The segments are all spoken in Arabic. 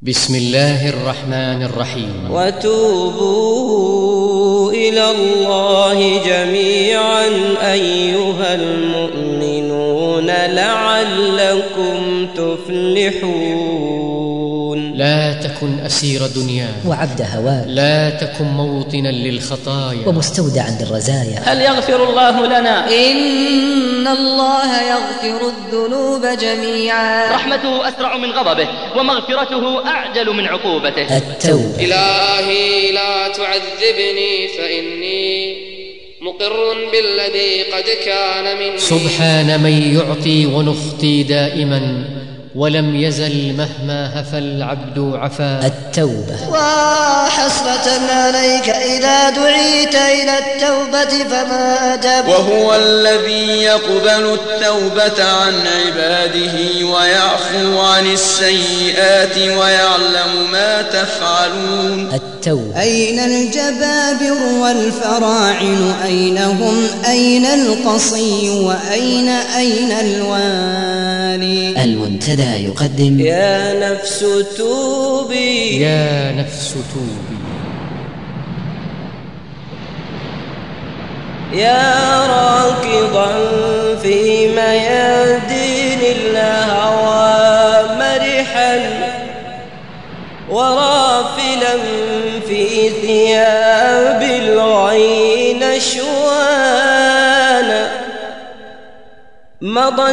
بسم الله الرحمن الرحيم. وتوبوا إلى الله جميعا أيها المؤمنون لعلكم تفلحون. لا تكن أسير دنيا وعبد هواه، لا تكن موطنا للخطايا ومستودعا للرزايا. هل يغفر الله لنا؟ إن الله يغفر الذنوب جميعا، رحمته أسرع من غضبه ومغفرته أعجل من عقوبته. التوبة. إلهي لا تعذبني فإني مقر بالذي قد كان مني. سبحان من يعطي ونخطي دائما ولم يزل مهما هفى العبد عفا. التوبة. وحسرة عليك إذا دعيت إلى التوبة فما أجاب. وهو الذي يقبل التوبة عن عباده ويعفو عن السيئات ويعلم ما تفعلون. التوبة. أين الجبابر والفراعنة؟ أين هم؟ أين القصي؟ وأين الوالي؟ المنتدى يقدم يا نفس توبي، يا نفس توبي، يا راكضا في ميادين الهوى مرحا ورافلا في ثياب الغي نشوانا. مضى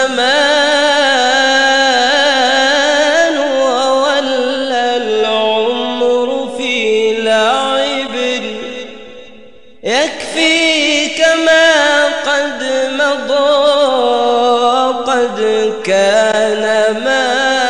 الزمان وولى العمر في لعب، يكفيك ما قد مضى قد كان ما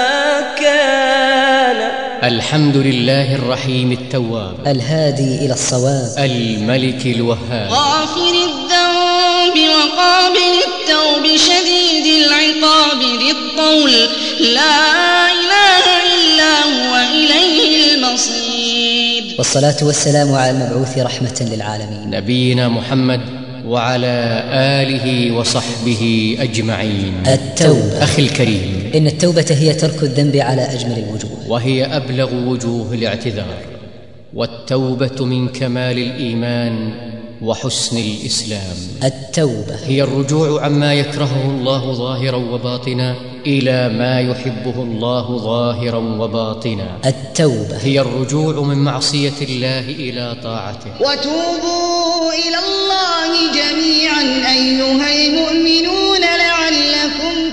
كان. الحمد لله الرحيم التواب الهادي إلى الصواب الملك الوهاب. غافر الذنب وقابل التوب شديد العقاب ذي الطول لا إله إلا هو إليه المصير. والصلاة والسلام على المبعوث رحمة للعالمين نبينا محمد وعلى آله وصحبه أجمعين. التوبة. أخي الكريم، إن التوبة هي ترك الذنب على أجمل الوجوه، وهي أبلغ وجوه الاعتذار، والتوبة من كمال الإيمان وحسن الإسلام. التوبة هي الرجوع عما يكرهه الله ظاهرا وباطنا إلى ما يحبه الله ظاهرا وباطنا. التوبة هي الرجوع من معصية الله إلى طاعته. وتوبوا إلى الله جميعا أيها المؤمنون لعلكم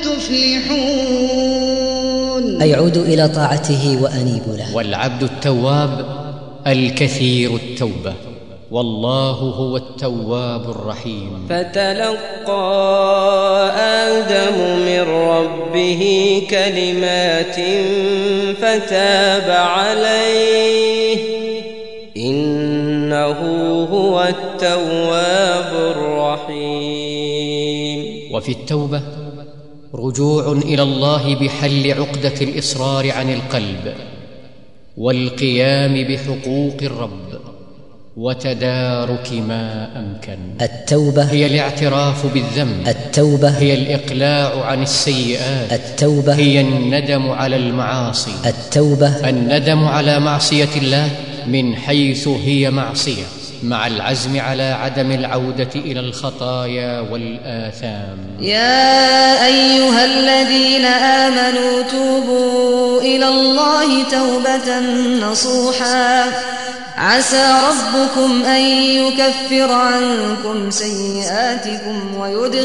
تفلحون، أي عودوا إلى طاعته وأنيبوا له. والعبد التواب الكثير التوبة، والله هو التواب الرحيم. فتلقى آدم من ربه كلمات فتاب عليه إنه هو التواب الرحيم. وفي التوبة رجوع إلى الله بحل عقدة الإصرار عن القلب والقيام بحقوق الرب وتدارك ما أمكن. التوبة هي الاعتراف بالذنب. التوبة هي الإقلاع عن السيئات. التوبة هي الندم على المعاصي. التوبة الندم على معصية الله من حيث هي معصية، مع العزم على عدم العودة إلى الخطايا والآثام. يا أيها الذين آمنوا توبوا إلى الله توبة نصوحا عسى ربكم أن يكفر عنكم سيئاتكم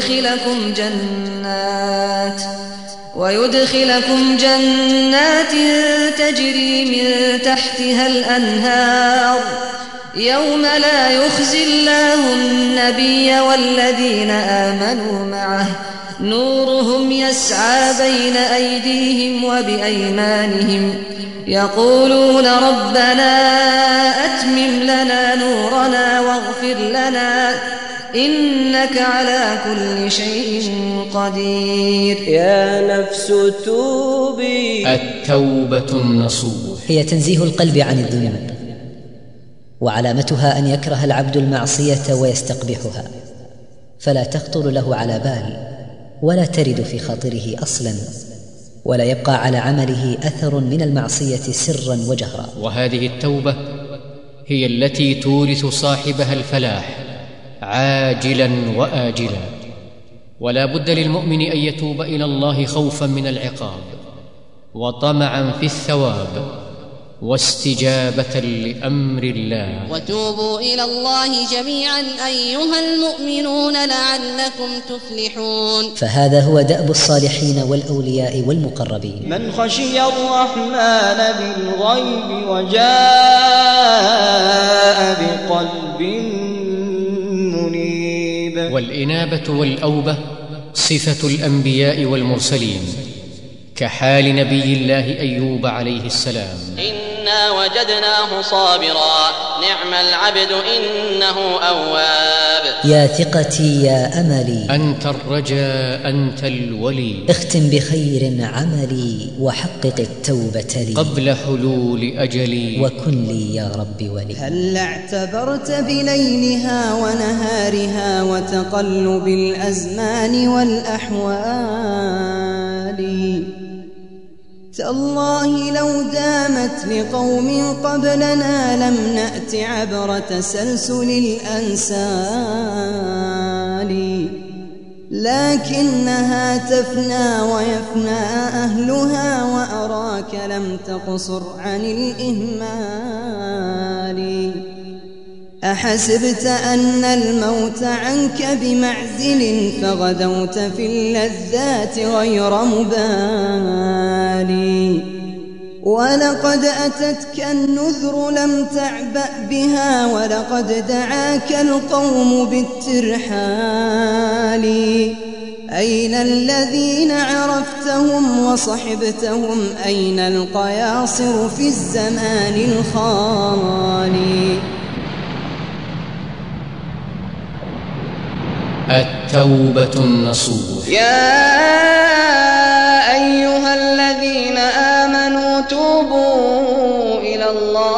ويدخلكم جنات تجري من تحتها الأنهار يوم لا يخزي الله النبي والذين آمنوا معه نورهم يسعى بين أيديهم وبأيمانهم يقولون ربنا أتمم لنا نورنا واغفر لنا إنك على كل شيء قدير. يا نفس توبي. التوبة النصوح هي تنزيه القلب عن الذنوب، وعلامتها أن يكره العبد المعصية ويستقبحها، فلا تخطر له على بال ولا ترد في خاطره أصلا، ولا يبقى على عمله أثر من المعصية سرا وجهرا. وهذه التوبة هي التي تورث صاحبها الفلاح عاجلا وآجلا. ولا بد للمؤمن أن يتوب إلى الله خوفا من العقاب وطمعا في الثواب واستجابة لأمر الله. وتوبوا إلى الله جميعا أيها المؤمنون لعلكم تفلحون. فهذا هو دأب الصالحين والأولياء والمقربين. من خشي الرحمن بالغيب وجاء بقلب منيب. والإنابة والأوبة صفة الأنبياء والمرسلين، كحال نبي الله أيوب عليه السلام. إنا وجدناه صابرا نعم العبد إنه أواب. يا ثقتي يا أملي، أنت الرجاء أنت الولي. اختم بخير عملي وحقق التوبة لي قبل حلول أجلي، وكن لي يا رب ولي. هل اعتبرت بليلها ونهارها وتقلب الأزمان والأحوال؟ تالله لو دامت لقوم قبلنا لم نأت عبر تسلسل الأنسال، لكنها تفنى ويفنى أهلها وأراك لم تقصر عن الإهمال. أحسبت أن الموت عنك بمعزل فغدوت في اللذات غير مبالي، ولقد أتتك النذر لم تعبأ بها ولقد دعاك القوم بالترحال. أين الذين عرفتهم وصحبتهم؟ أين القياصر في الزمان الخالي؟ التوبة النصوح. يا أيها الذين آمنوا توبوا إلى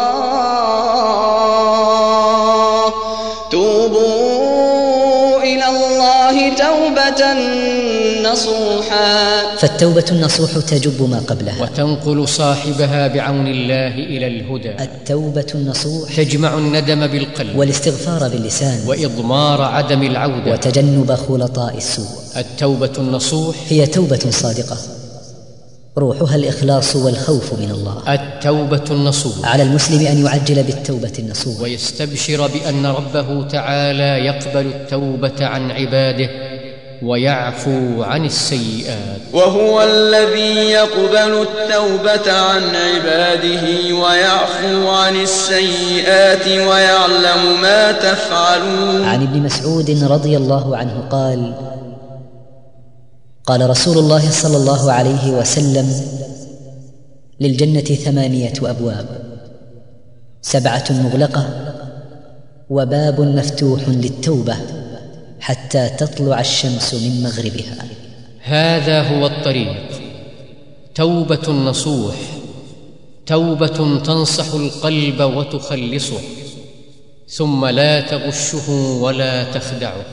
الله توبة نصوحا. فالتوبة النصوح تجب ما قبلها وتنقل صاحبها بعون الله إلى الهدى. التوبة النصوح تجمع الندم بالقلب والاستغفار باللسان وإضمار عدم العودة وتجنب خلطاء السوء. التوبة النصوح هي توبة صادقة روحها الإخلاص والخوف من الله. التوبة النصوح على المسلم أن يعجل بالتوبة النصوح ويستبشر بأن ربه تعالى يقبل التوبة عن عباده ويعفو عن السيئات. وهو الذي يقبل التوبة عن عباده ويعفو عن السيئات ويعلم ما تفعلون. عن ابن مسعود رضي الله عنه قال: قال رسول الله صلى الله عليه وسلم: للجنة 8 أبواب، 7 مغلقة وباب مفتوح للتوبة حتى تطلع الشمس من مغربها. هذا هو الطريق، توبة نصوح، توبة تنصح القلب وتخلصه، ثم لا تغشه ولا تخدعه.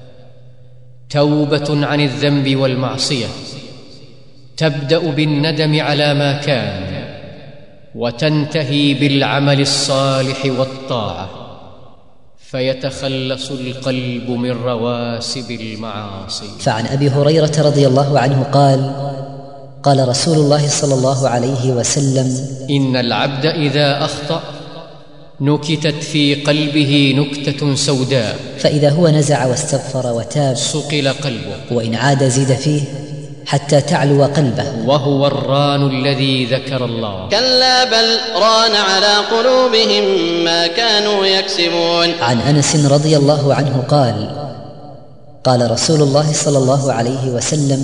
توبة عن الذنب والمعصية تبدأ بالندم على ما كان وتنتهي بالعمل الصالح والطاعة، فيتخلص القلب من رواسب المعاصي. فعن أبي هريرة رضي الله عنه قال: قال رسول الله صلى الله عليه وسلم: إن العبد إذا أخطأ نكتت في قلبه نكتة سوداء، فإذا هو نزع واستغفر وتاب صقل قلبه، وإن عاد زيد فيه حتى تعلو قلبه، وهو الران الذي ذكر الله. كلا بل ران على قلوبهم ما كانوا يكسبون. عن أنس رضي الله عنه قال: قال رسول الله صلى الله عليه وسلم: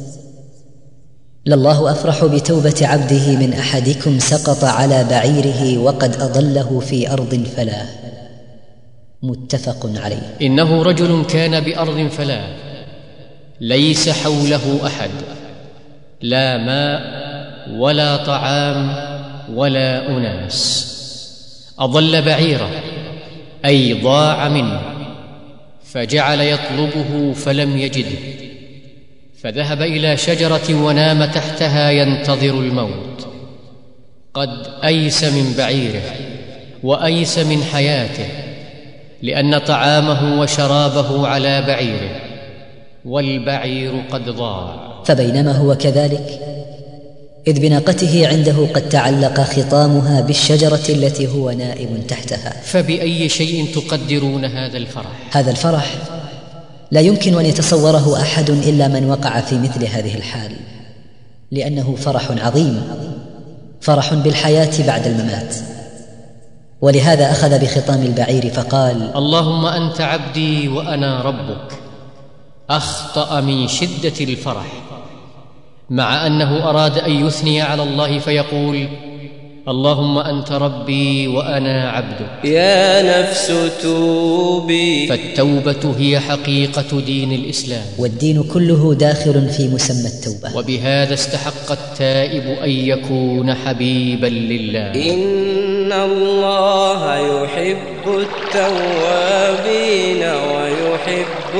لله أفرح بتوبة عبده من أحدكم سقط على بعيره وقد أضله في أرض فلاة. متفق عليه. إنه رجل كان بأرض فلاة ليس حوله أحد، لا ماء ولا طعام ولا أناس، أضل بعيره أي ضاع منه، فجعل يطلبه فلم يجده، فذهب إلى شجرة ونام تحتها ينتظر الموت. قد أيس من بعيره وأيس من حياته، لأن طعامه وشرابه على بعيره، والبعير قد ضاع. فبينما هو كذلك إذ بناقته عنده قد تعلق خطامها بالشجرة التي هو نائم تحتها. فبأي شيء تقدرون هذا الفرح؟ هذا الفرح لا يمكن أن يتصوره أحد إلا من وقع في مثل هذه الحال، لأنه فرح عظيم، فرح بالحياة بعد الممات. ولهذا أخذ بخطام البعير فقال: اللهم أنت عبدي وأنا ربك. أخطأ من شدة الفرح، مع أنه أراد أن يثني على الله فيقول: اللهم أنت ربي وأنا عبدك. يا نفس توبي. فالتوبة هي حقيقة دين الإسلام، والدين كله داخل في مسمى التوبة. وبهذا استحق التائب أن يكون حبيبا لله. إن الله يحب التوابين ويحب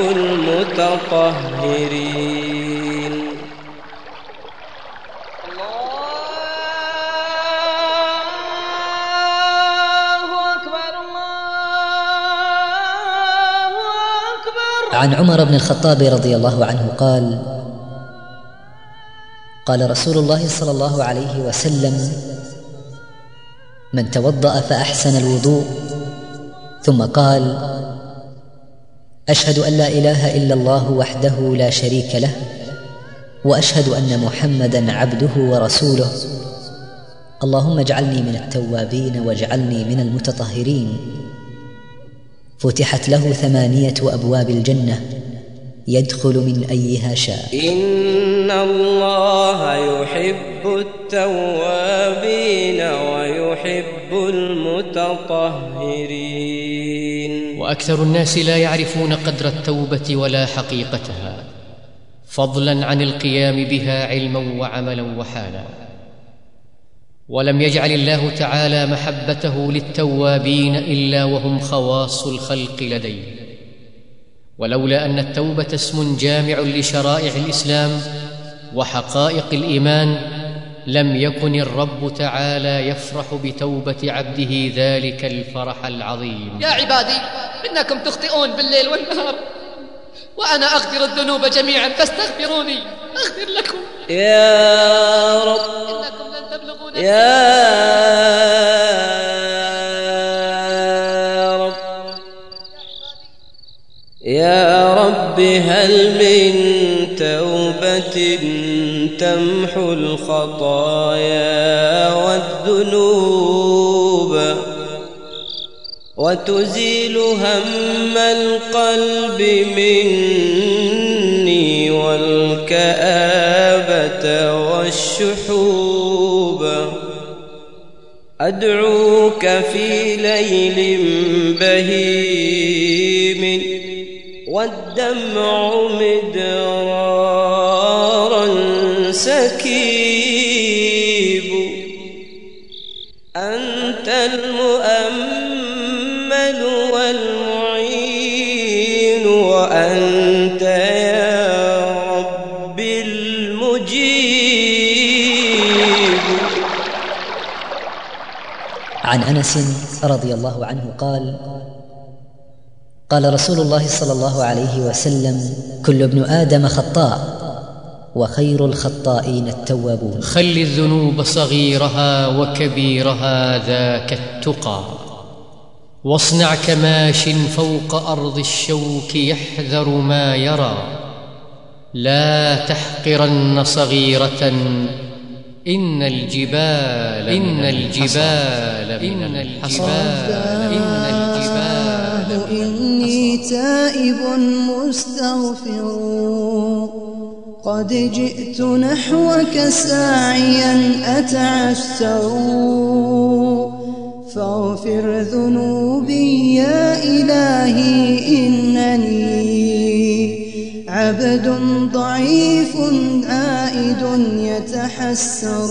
المتطهرين. عن عمر بن الخطاب رضي الله عنه قال: قال رسول الله صلى الله عليه وسلم: من توضأ فأحسن الوضوء ثم قال: أشهد أن لا إله إلا الله وحده لا شريك له، وأشهد أن محمدًا عبده ورسوله، اللهم اجعلني من التوابين واجعلني من المتطهرين، فتحت له 8 أبواب الجنة يدخل من أيها شاء. إن الله يحب التوابين ويحب المتطهرين. وأكثر الناس لا يعرفون قدر التوبة ولا حقيقتها، فضلا عن القيام بها علما وعملا وحالا. ولم يجعل الله تعالى محبته للتوابين إلا وهم خواص الخلق لديه. ولولا أن التوبة اسم جامع لشرائع الإسلام وحقائق الإيمان، لم يكن الرب تعالى يفرح بتوبة عبده ذلك الفرح العظيم. يا عبادي إنكم تخطئون بالليل والنهار، وأنا أغفر الذنوب جميعا فاستغفروني أغفر لكم. يا رب إنكم لن تبلغون يا رب هل من توبة تمحو الخطايا والذنوب وتزيل هم القلب مني والكآبة والشحوب. أدعوك في ليل بهيم والدمع مدرارا سكيب. أنت المؤمل والمعين وأنت يا رب المجيب. عن أنس رضي الله عنه قال: قال رسول الله صلى الله عليه وسلم: كل ابن آدم خطاء وخير الخطائين التوابون. خل الذنوب صغيرها وكبيرها ذاك التقى، واصنع كماش فوق أرض الشوك يحذر ما يرى. لا تحقرن صغيرة إن الجبال من الحصى. إني تائب مستغفر قد جئت نحوك ساعيا أتعسر فاغفر ذنوبي يا إلهي إنني عبد ضعيف عائد يتحسر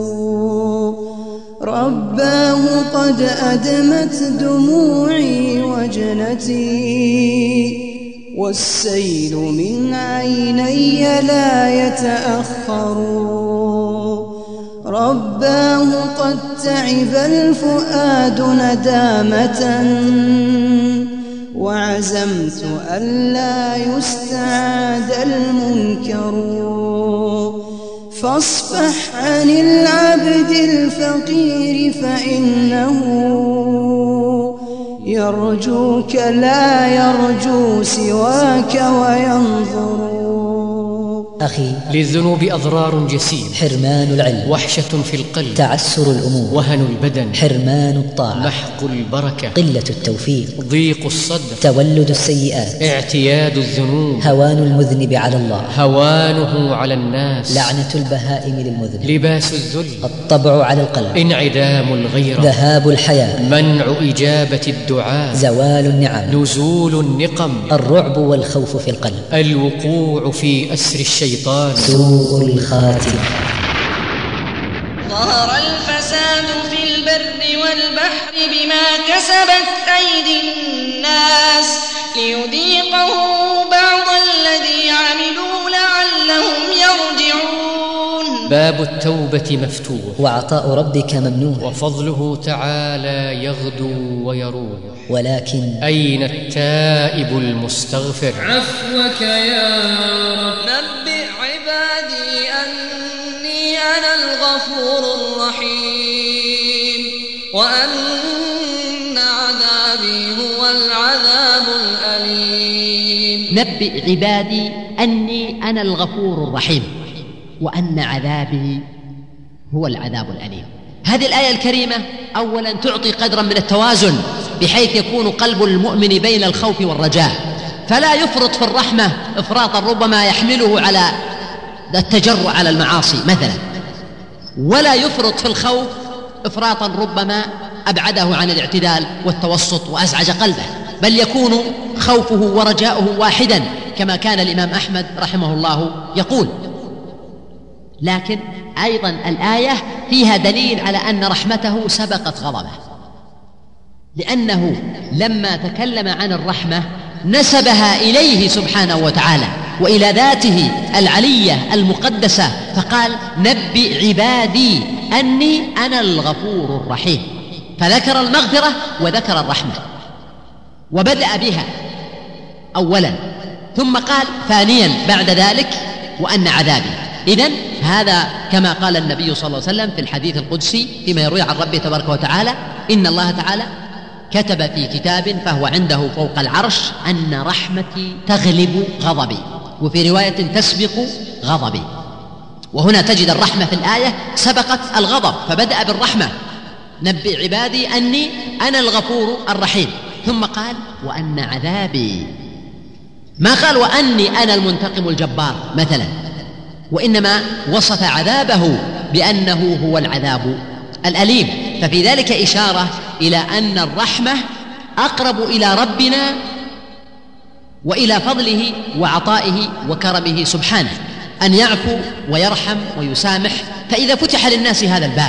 رباه قد أدمت دموعي وجنتي والسيل من عيني لا يتأخر. رباه قد تعب الفؤاد ندامة وعزمت ألا يستعاد المنكر. فاصفح عن العبد الفقير فإنه يرجوك لا يرجو سواك وينظر. أخي، للذنوب أضرار جسيم: حرمان العلم، وحشة في القلب، تعسر الأمور، وهن البدن، حرمان الطاعة، محق البركة، قلة التوفيق، ضيق الصدر، تولد السيئات، اعتياد الذنوب، هوان المذنب على الله، هوانه على الناس، لعنة البهائم للمذنب، لباس الذل، الطبع على القلب، انعدام الغيرة، ذهاب الحياة، منع إجابة الدعاء، زوال النعم، نزول النقم، الرعب والخوف في القلب، الوقوع في أسر الشيطان، سوء الخاتمة. ظهر الفساد في البر والبحر بما كسبت أيدي الناس ليذيقهم بعض الذي عملوا لعلهم يرجعون. باب التوبة مفتوح، وعطاء ربك ممنوح، وفضله تعالى يغدو ويروح، ولكن أين التائب المستغفر؟ عفوك يا رب. نبئ عبادي أني أنا الغفور الرحيم وأن عذابي هو العذاب الأليم. نبئ عبادي أني أنا الغفور الرحيم وأن عذابي هو العذاب الأليم. هذه الآية الكريمة أولا تعطي قدرا من التوازن بحيث يكون قلب المؤمن بين الخوف والرجاء، فلا يفرط في الرحمة إفراطا ربما يحمله على التجرؤ على المعاصي مثلا، ولا يفرط في الخوف إفراطا ربما أبعده عن الاعتدال والتوسط وأزعج قلبه، بل يكون خوفه ورجاؤه واحدا كما كان الإمام أحمد رحمه الله يقول. لكن أيضا الآية فيها دليل على أن رحمته سبقت غضبه، لأنه لما تكلم عن الرحمة نسبها إليه سبحانه وتعالى وإلى ذاته العلية المقدسة، فقال نبئ عبادي أني أنا الغفور الرحيم، فذكر المغفرة وذكر الرحمة وبدأ بها أولا، ثم قال ثانيا بعد ذلك وأن عذابي. إذن هذا كما قال النبي صلى الله عليه وسلم في الحديث القدسي فيما يروي عن ربه تبارك وتعالى: إن الله تعالى كتب في كتاب فهو عنده فوق العرش أن رحمتي تغلب غضبي، وفي رواية تسبق غضبي. وهنا تجد الرحمة في الآية سبقت الغضب، فبدأ بالرحمة: نبئ عبادي أني أنا الغفور الرحيم، ثم قال وأن عذابي، ما قال وأني أنا المنتقم الجبار مثلا، وإنما وصف عذابه بأنه هو العذاب الأليم. ففي ذلك إشارة إلى أن الرحمة أقرب إلى ربنا وإلى فضله وعطائه وكرمه سبحانه، أن يعفو ويرحم ويسامح. فإذا فتح للناس هذا الباب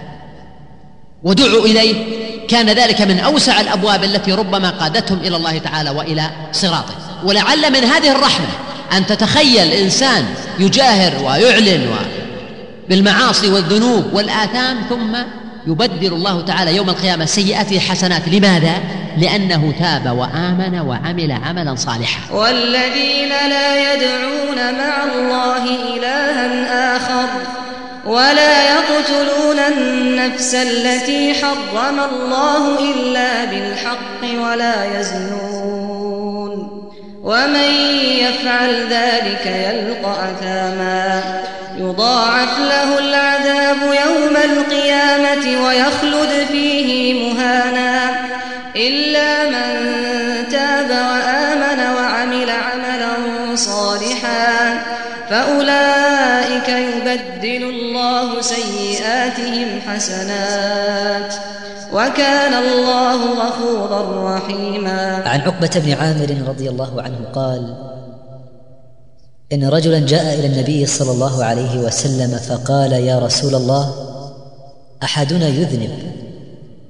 ودعوا إليه كان ذلك من أوسع الأبواب التي ربما قادتهم إلى الله تعالى وإلى صراطه. ولعل من هذه الرحمة أن تتخيل إنسان يجاهر ويعلن بالمعاصي والذنوب والآثام ثم يبدل الله تعالى يوم القيامة سيئاته حسنات. لماذا؟ لأنه تاب وآمن وعمل عملا صالحا. والذين لا يدعون مع الله إلها آخر ولا يقتلون النفس التي حرم الله إلا بالحق ولا يزنون ومن يفعل ذلك يلقى أثاما يضاعف له العذاب يوم القيامة ويخلد فيه مهانا إلا من تاب وآمن وعمل عملا صالحا فأولئك يبدل الله سيئاتهم حسنات وكان الله غفورا رحيما. عن عقبة بن عامر رضي الله عنه قال: إن رجلا جاء إلى النبي صلى الله عليه وسلم فقال: يا رسول الله، أحدنا يذنب.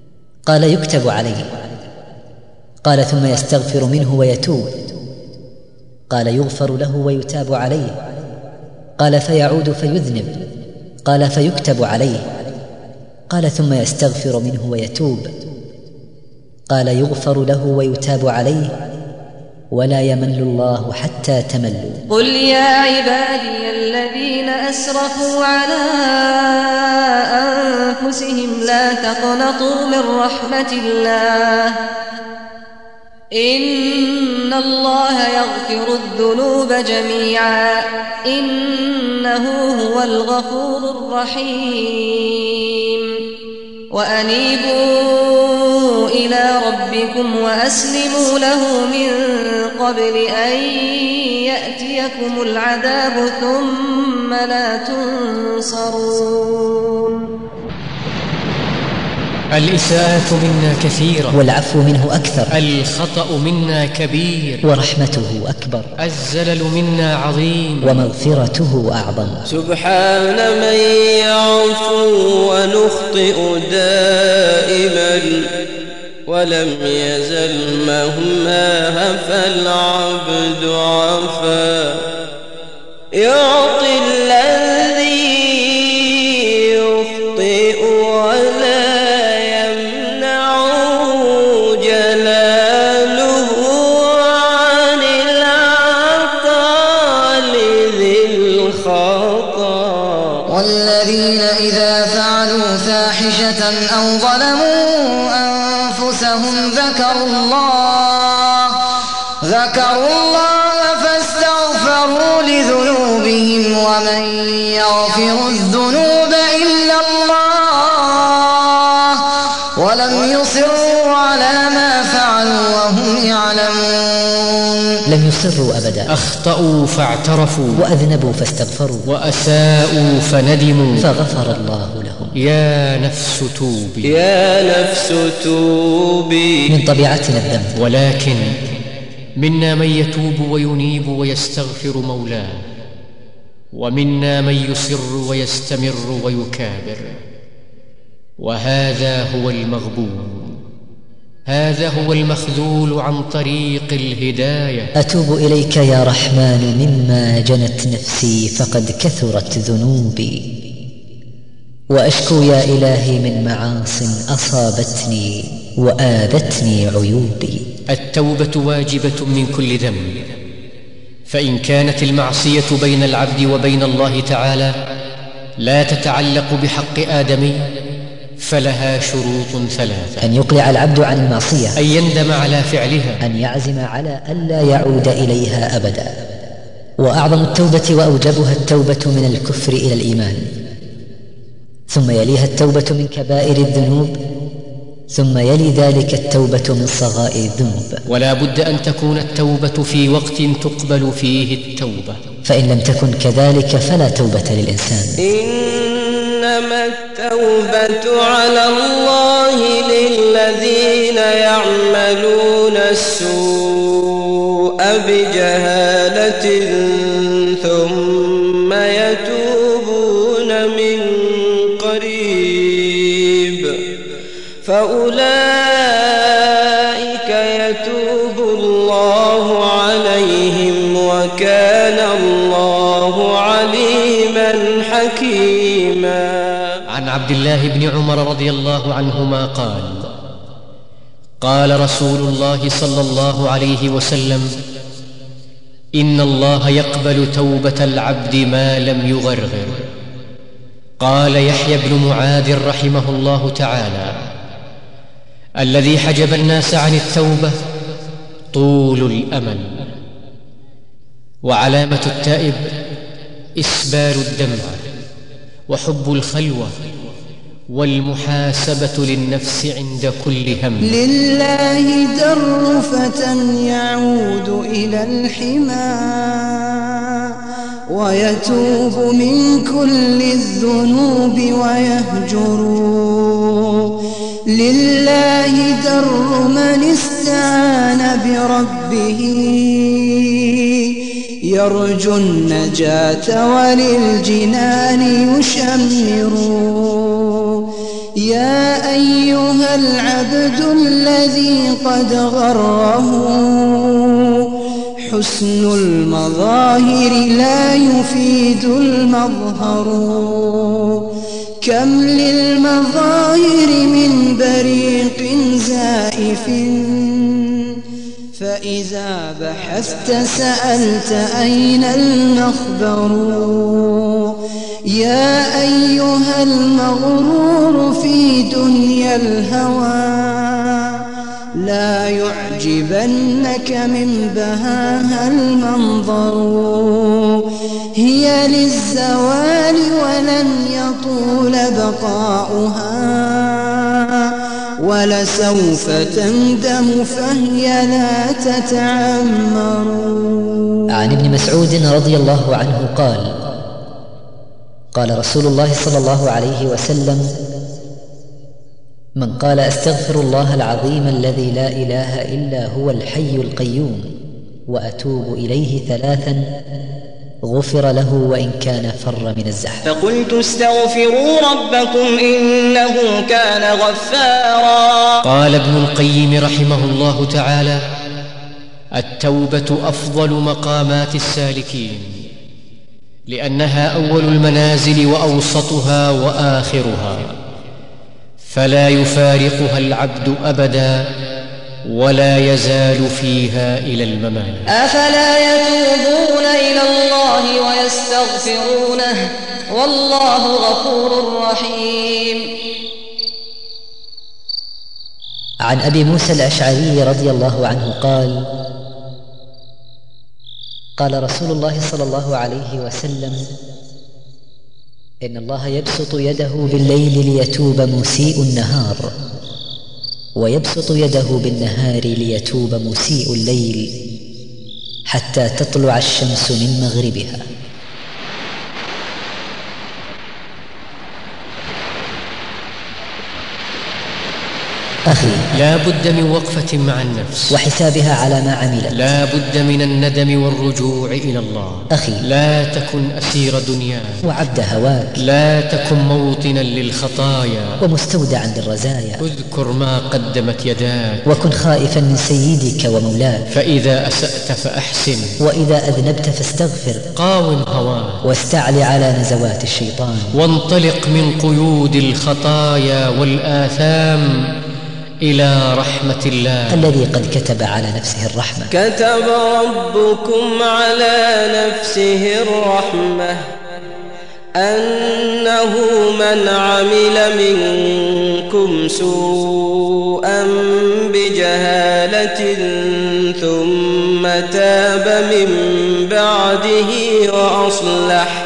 قال: يكتب عليه. قال: ثم يستغفر منه ويتوب. قال يغفر له ويتاب عليه. قال فيعود فيذنب. قال فيكتب عليه. قال ثم يستغفر منه ويتوب. قال يغفر له ويتاب عليه ولا يمل الله حتى تملوا. قل يا عبادي الذين أسرفوا على أنفسهم لا تقنطوا من رحمة الله إن الله يغفر الذنوب جميعا إنه هو الغفور الرحيم. وأنيبوا إلى ربكم وأسلموا له من قبل أن يأتيكم العذاب ثم لا تنصرون. الإساءة منا كثيرة والعفو منه أكثر. الخطأ منا كبير ورحمته أكبر. الزلل منا عظيم ومغفرته أعظم. سبحان من يعفو ونخطئ دائما ولم يزل مهما هفى العبد عفا يعطي الذي يخطئ ولا يمنعه جلاله عن العطاء لذي الخطا. والذين إذا فعلوا فاحشة أو ظلموا أنفسهم ذكروا الله فاستغفروا لذنوبهم ومن يغفر الذنوب إلا الله ولم يصروا على ما فعلوا وهم يعلمون. لم يصروا أبدا. أخطأوا فاعترفوا وأذنبوا فاستغفروا وأساءوا فندموا فغفر الله لهم. يا نفس توبي يا نفس توبي. من طبيعتنا الذنب، ولكن منا من يتوب وينيب ويستغفر مولاه، ومنا من يصر ويستمر ويكابر، وهذا هو المغبون، هذا هو المخذول عن طريق الهداية. أتوب إليك يا رحمن مما جنت نفسي فقد كثرت ذنوبي، وأشكو يا إلهي من معاص أصابتني وآذتني عيوبي. التوبة واجبة من كل ذنب، فإن كانت المعصية بين العبد وبين الله تعالى لا تتعلق بحق آدمي فلها شروط ثلاثة: أن يقلع العبد عن المعصية، أن يندم على فعلها، أن يعزم على ألا يعود إليها أبدا. وأعظم التوبة وأوجبها التوبة من الكفر إلى الإيمان، ثم يليها التوبة من كبائر الذنوب، ثم يلي ذلك التوبة من صغائر الذنوب. ولا بد أن تكون التوبة في وقت تقبل فيه التوبة، فإن لم تكن كذلك فلا توبة للإنسان. إنما التوبة على الله للذين يعملون السوء بجهالة ثم يتوبون من قريب فأولئك يتوب الله عليهم وكان الله عليما حكيما. عن عبد الله بن عمر رضي الله عنهما قال: قال رسول الله صلى الله عليه وسلم: إن الله يقبل توبة العبد ما لم يغرغر. قال يحيى بن معاذ رحمه الله تعالى: الذي حجب الناس عن التوبة طول الأمل. وعلامة التائب إسبال الدمع وحب الخلوة والمحاسبة للنفس عند كل هم. لله در فتى يعود إلى الحمى ويتوب من كل الذنوب ويهجر. لله در من استعان بربه يرجو النجاة وللجنان يشمر. يا أيها العبد الذي قد غره حسن المظاهر لا يفيد المظهر. كم للمظاهر من بريق زائف، فإذا بحثت سألت أين المخبر. يا أيها المغرور في دنيا الهوى، لا يعجبنك من بهاها المنظر. هي للزوال ولن يطول بقاؤها، ولسوف تندم فهي لا تتعمر. عن ابن مسعود رضي الله عنه قال: قال رسول الله صلى الله عليه وسلم: من قال أستغفر الله العظيم الذي لا إله إلا هو الحي القيوم وأتوب إليه 3 غفر له وإن كان فر من الزحف. فقلت استغفروا ربكم إنه كان غفارا. قال ابن القيم رحمه الله تعالى: التوبة أفضل مقامات السالكين، لأنها أول المنازل وأوسطها وآخرها، فلا يفارقها العبد أبدا ولا يزال فيها إلى الممات. أفلا يتوبون إلى الله ويستغفرونه والله غفور رحيم. عن أبي موسى الأشعري رضي الله عنه قال: قال رسول الله صلى الله عليه وسلم: إن الله يبسط يده بالليل ليتوب مسيء النهار، ويبسط يده بالنهار ليتوب مسيء الليل، حتى تطلع الشمس من مغربها. أخي، لا بد من وقفة مع النفس وحسابها على ما عملت. لا بد من الندم والرجوع إلى الله. أخي، لا تكن أسير دنياك وعبد هواك. لا تكن موطنا للخطايا ومستودعا للرزايا. اذكر ما قدمت يداك، وكن خائفا من سيدك ومولاك. فإذا أسأت فأحسن، وإذا أذنبت فاستغفر. قاوم هواك واستعل على نزوات الشيطان، وانطلق من قيود الخطايا والآثام إلى رحمة الله الذي قد كتب على نفسه الرحمة. كتب ربكم على نفسه الرحمة أنه من عمل منكم سوءا بجهالة ثم تاب من بعده وأصلح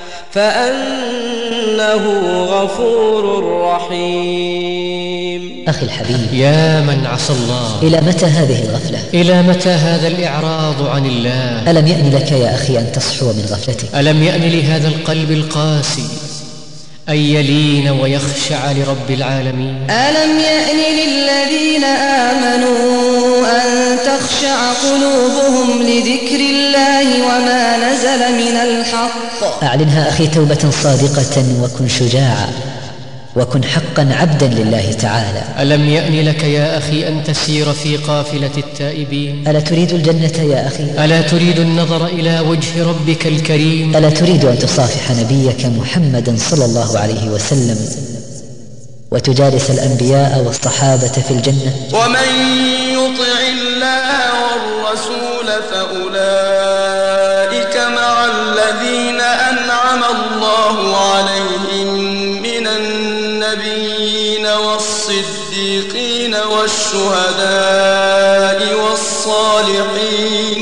فأنه غفور رحيم. أخي الحبيب، يا من عصى الله، إلى متى هذه الغفلة؟ إلى متى هذا الإعراض عن الله؟ ألم يأن لك يا أخي أن تصحو من غفلتك؟ ألم يأن لهذا القلب القاسي أن يلين ويخشع لرب العالمين؟ ألم يأن للذين آمنوا أن تخشع قلوبهم لذكر الله وما نزل من الحق؟ أعلنها أخي توبة صادقة، وكن شجاعا، وكن حقا عبدا لله تعالى. ألم يأن لك يا أخي أن تسير في قافلة التائبين؟ ألا تريد الجنة يا أخي؟ ألا تريد النظر إلى وجه ربك الكريم؟ ألا تريد أن تصافح نبيك محمدا صلى الله عليه وسلم وتجالس الأنبياء والصحابة في الجنة؟ ومن يطع الله والرسول فأولئك مع الذين أنعم الله عليهم من النبيين والصديقين والشهداء والصالحين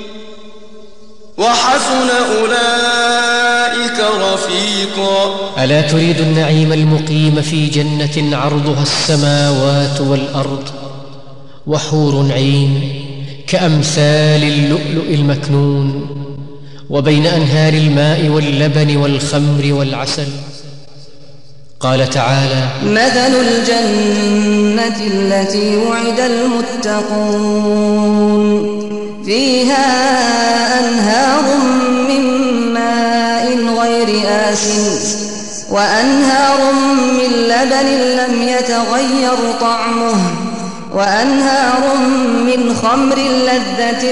وحسن أولئك رفيقا. ألا تريد النعيم المقيم في جنة عرضها السماوات والأرض وحور عين كأمثال اللؤلؤ المكنون وبين أنهار الماء واللبن والخمر والعسل؟ قال تعالى: مثل الجنة التي وعد المتقون فيها أنهار من ماء غير آسن وأنهار من لبن لم يتغير طعمه وأنهار من خمر لذة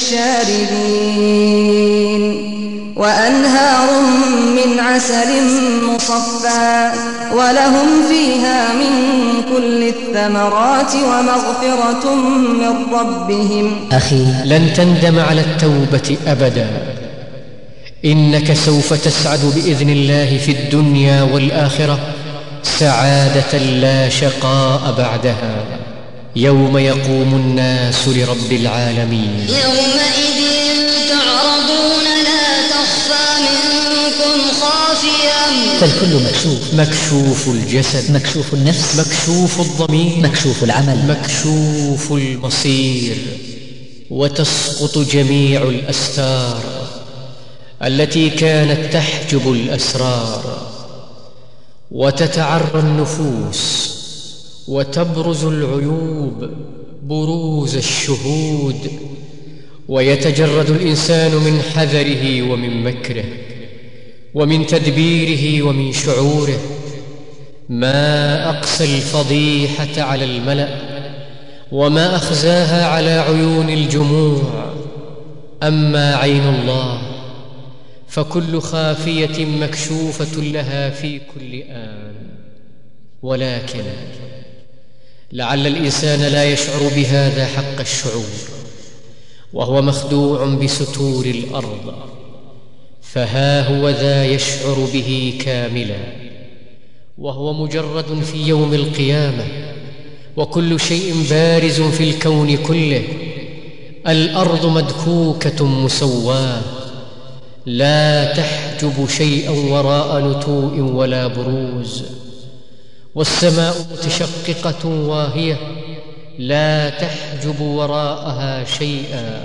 للشاربين وأنهار من عسل مصفى ولهم فيها من كل الثمرات ومغفرة من ربهم. أخي، لن تندم على التوبة أبدا، إنك سوف تسعد بإذن الله في الدنيا والآخرة سعادة لا شقاء بعدها، يوم يقوم الناس لرب العالمين. يومئذ تعرضون لا تخفى منكم خافية. فالكل مكشوف، مكشوف الجسد، مكشوف النفس، مكشوف الضمير، مكشوف العمل، مكشوف المصير، وتسقط جميع الأستار التي كانت تحجب الأسرار، وتتعرى النفوس، وتبرز العيوب بروز الشهود، ويتجرد الإنسان من حذره ومن مكره ومن تدبيره ومن شعوره. ما أقسى الفضيحة على الملأ، وما أخزاها على عيون الجموع. أما عين الله فكل خافية مكشوفة لها في كل آن، ولكن لعل الإنسان لا يشعر بهذا حق الشعور، وهو مخدوع بستور الأرض، فها هو ذا يشعر به كاملا، وهو مجرد في يوم القيامة، وكل شيء بارز في الكون كله. الأرض مدكوكة مسواة، لا تحجب شيئا وراء نتوء ولا بروز، والسماء متشققة واهية، لا تحجب وراءها شيئا،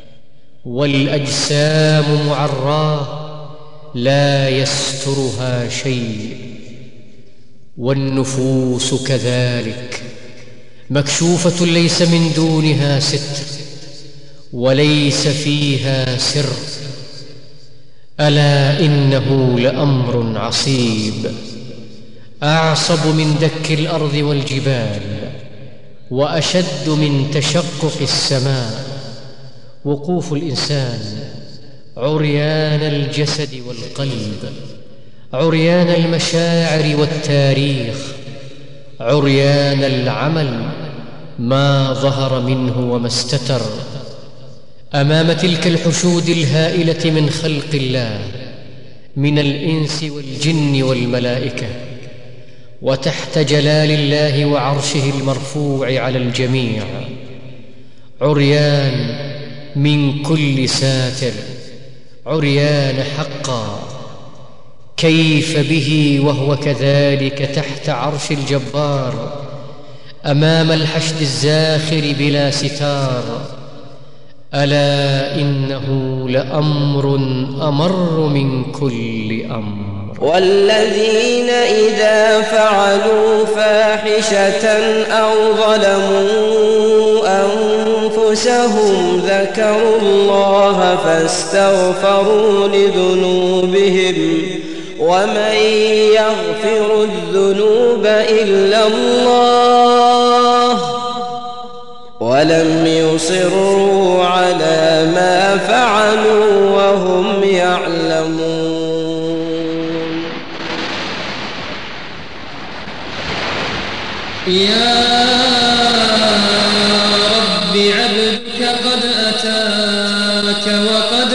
والأجسام معراه، لا يسترها شيء، والنفوس كذلك مكشوفة ليس من دونها ستر، وليس فيها سر. ألا إنه لأمر عصيب، أعصب من دك الأرض والجبال، وأشد من تشقق السماء. وقوف الإنسان عريان الجسد والقلب، عريان المشاعر والتاريخ، عريان العمل ما ظهر منه وما استتر، أمام تلك الحشود الهائلة من خلق الله، من الإنس والجن والملائكة، وتحت جلال الله وعرشه المرفوع على الجميع، عريان من كل ساتر، عريان حقا. كيف به وهو كذلك تحت عرش الجبار، أمام الحشد الزاخر بلا ستار؟ ألا إنه لأمر أمر من كل أمر. والذين إذا فعلوا فاحشة أو ظلموا أنفسهم ذكروا الله فاستغفروا لذنوبهم، ومن يغفر الذنوب إلا الله، ولم يصروا على ما فعلوا وهم يعلمون. يا رب عبدك قد أتاك وقد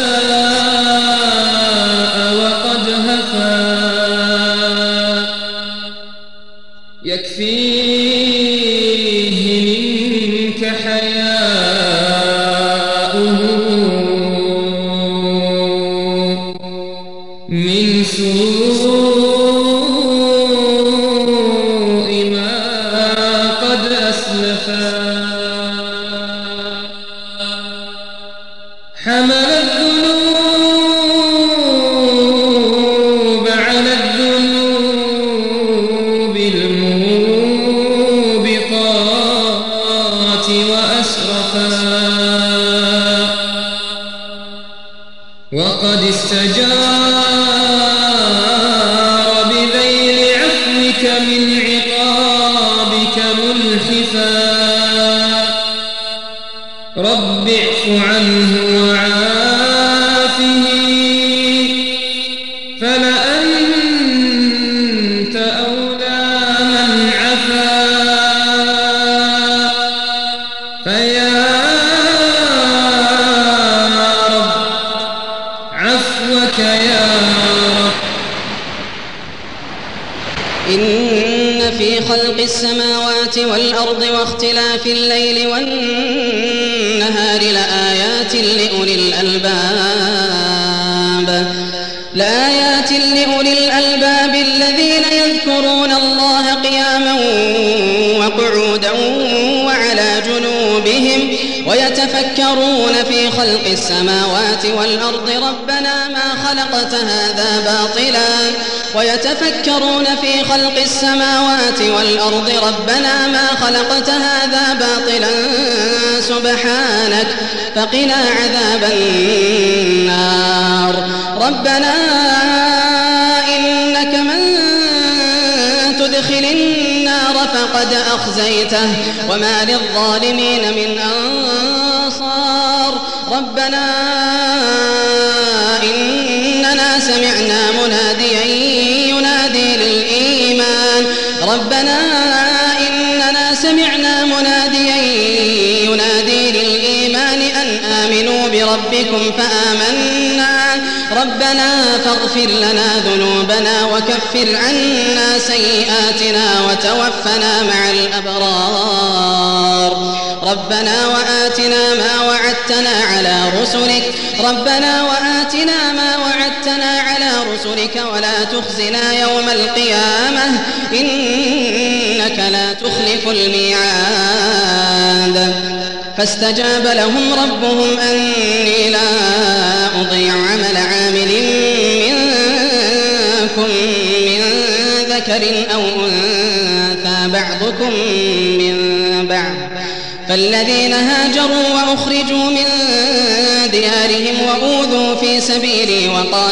أساء وقد هفا، يكفيه منك حياؤه من سوء ما قد أسلفا. حمل الذنوب على الذنوب الموبقات وأسرفا، وقد استجار بذيل عفوك من عقابك ملحفا. رب اعف عنه وعافه فلأنت أولى من عفا فيا رب عفوك يا رب. إن في خلق السماوات والأرض واختلاف الليل والنهار لآيات لأولي الألباب الذين يذكرون الله قياما وقعودا وعلى جنوبهم ويتفكرون في خلق السماوات والأرض ربنا ما خلقت هذا باطلا سبحانك فقنا عذاب النار. ربنا إنك من تدخل النار فقد أخزيته وما للظالمين من أنصار. ربنا إننا سمعنا مناديا ينادي للإيمان أن آمنوا بربكم فآمنا. ربنا فاغفر لنا ذنوبنا وكفر عنا سيئاتنا وتوفنا مع الأبرار. ربنا وآتنا ما وعدتنا على رسلك ولا تخزنا يوم القيامة إنك لا تخلف الميعاد. فاستجاب لهم ربهم أني لا أضيع عمل عامل منكم من ذكر أو أنثى بعضكم من بعض. فالذين هاجروا وأخرجوا من ديارهم وأوذوا في سبيلي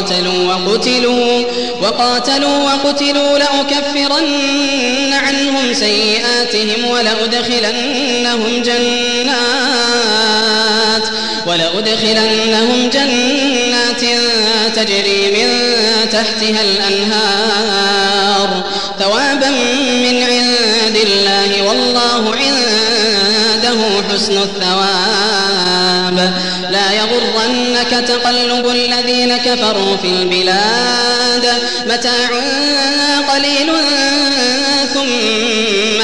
وقاتلوا لأكفرن عنهم سيئاتهم ولأدخلنهم جنات تجري من تحتها الأنهار ثوابا من عند الله والله عنده حسن الثواب. لا يغرنك تقلب الذين كفروا في البلاد متاع قليل ثم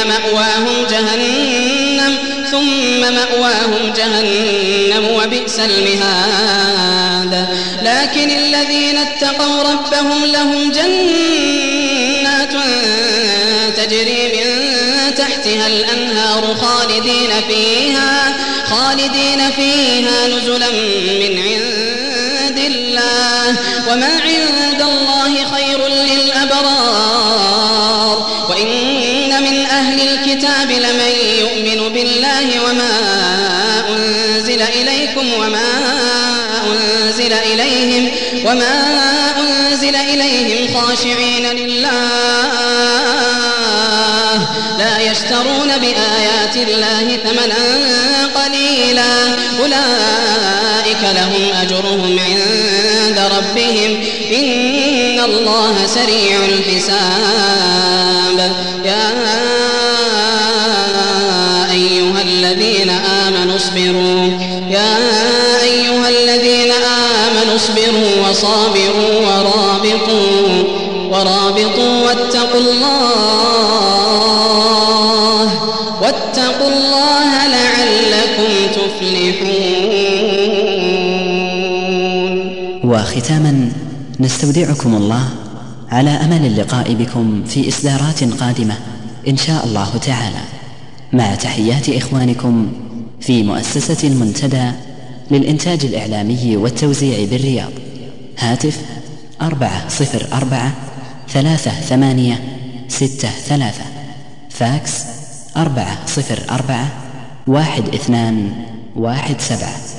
مأواهم جهنم وبئس المهاد. لكن الذين اتقوا ربهم لهم جنات تجري من تحتها الأنهار خالدين فيها نزلا من عند الله وما عند الله خير للأبرار. وإن من أهل الكتاب لمن يؤمن بالله وما أنزل إليكم وما أنزل إليهم خاشعين لله لا يشترون بآيات الله ثمنا قليلا أولئك لهم أجرهم عند ربهم إن الله سريع الحساب. يا أيها الذين آمنوا اصبروا وصابروا ورابطوا واتقوا الله لعلكم تفلحون. وختاما نستودعكم الله على أمل اللقاء بكم في إصدارات قادمة إن شاء الله تعالى، مع تحيات إخوانكم في مؤسسة المنتدى للإنتاج الإعلامي والتوزيع بالرياض. هاتف 404-3863، فاكس 404-1217.